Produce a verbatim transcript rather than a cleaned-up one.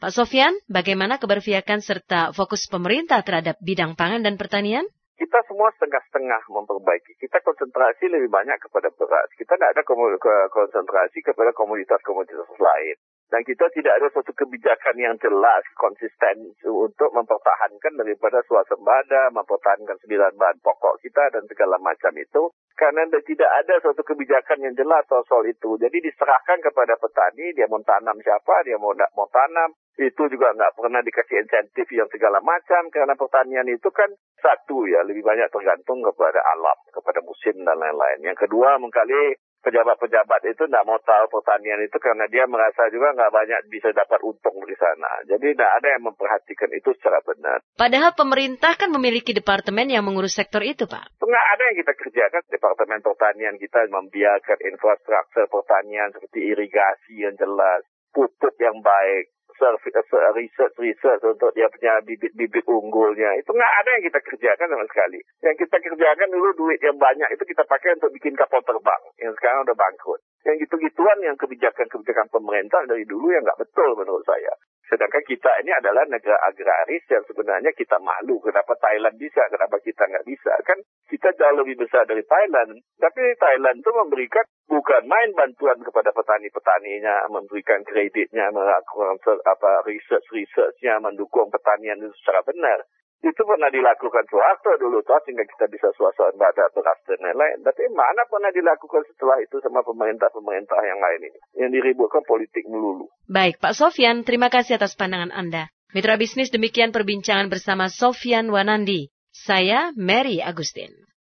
Pak Sofyan, bagaimana keberpihakan serta fokus pemerintah terhadap bidang pangan dan pertanian? Kita semua setengah-setengah memperbaiki. Kita konsentrasi lebih banyak kepada beras. Kita tidak ada konsentrasi kepada komoditas-komoditas lain. Dan kita tidak ada suatu kebijakan yang jelas, konsisten untuk mempertahankan daripada swasembada, mempertahankan sembilan bahan pokok kita dan segala macam itu. Karena tidak ada suatu kebijakan yang jelas soal itu. Jadi diserahkan kepada petani, dia mau tanam siapa, dia mau tidak mau tanam. Itu juga nggak pernah dikasih insentif yang segala macam. Karena pertanian itu kan satu ya, lebih banyak tergantung kepada alam, kepada musim dan lain-lain. Yang kedua, mengkali pejabat-pejabat itu tidak mau tahu pertanian itu karena dia merasa juga nggak banyak bisa dapat untung dari sana. Jadi tidak ada yang memperhatikan itu secara benar. Padahal pemerintah kan memiliki departemen yang mengurus sektor itu, Pak. Nggak ada yang kita kerjakan. Departemen pertanian kita membiarkan infrastruktur pertanian seperti irigasi yang jelas, pupuk yang baik, research-research untuk dia punya bibit-bibit unggulnya. Itu nggak ada yang kita kerjakan sama sekali. Yang kita kerjakan dulu duit yang banyak itu kita pakai untuk bikin kapal terbang. Yang sekarang udah bangkrut. Yang gitu-gituan yang kebijakan-kebijakan pemerintah dari dulu yang nggak betul menurut saya. Sedangkan kita ini adalah negara agraris yang sebenarnya kita malu. Kenapa Thailand bisa, kenapa kita nggak bisa? Kan kita jauh lebih besar dari Thailand. Tapi Thailand itu memberikan bukan main bantuan kepada petani-petaninya, memberikan kreditnya, melakukan apa research-researchnya, mendukung pertanian itu secara benar. Itu pernah dilakukan Soeharto dulu, toh, sehingga kita bisa swasembada beras dan lain-lain. Tapi mana pernah dilakukan setelah itu sama pemerintah-pemerintah yang lain ini, yang diributkan politik melulu. Baik, Pak Sofyan, terima kasih atas pandangan Anda. Mitra bisnis, demikian perbincangan bersama Sofyan Wanandi. Saya Mary Agustin.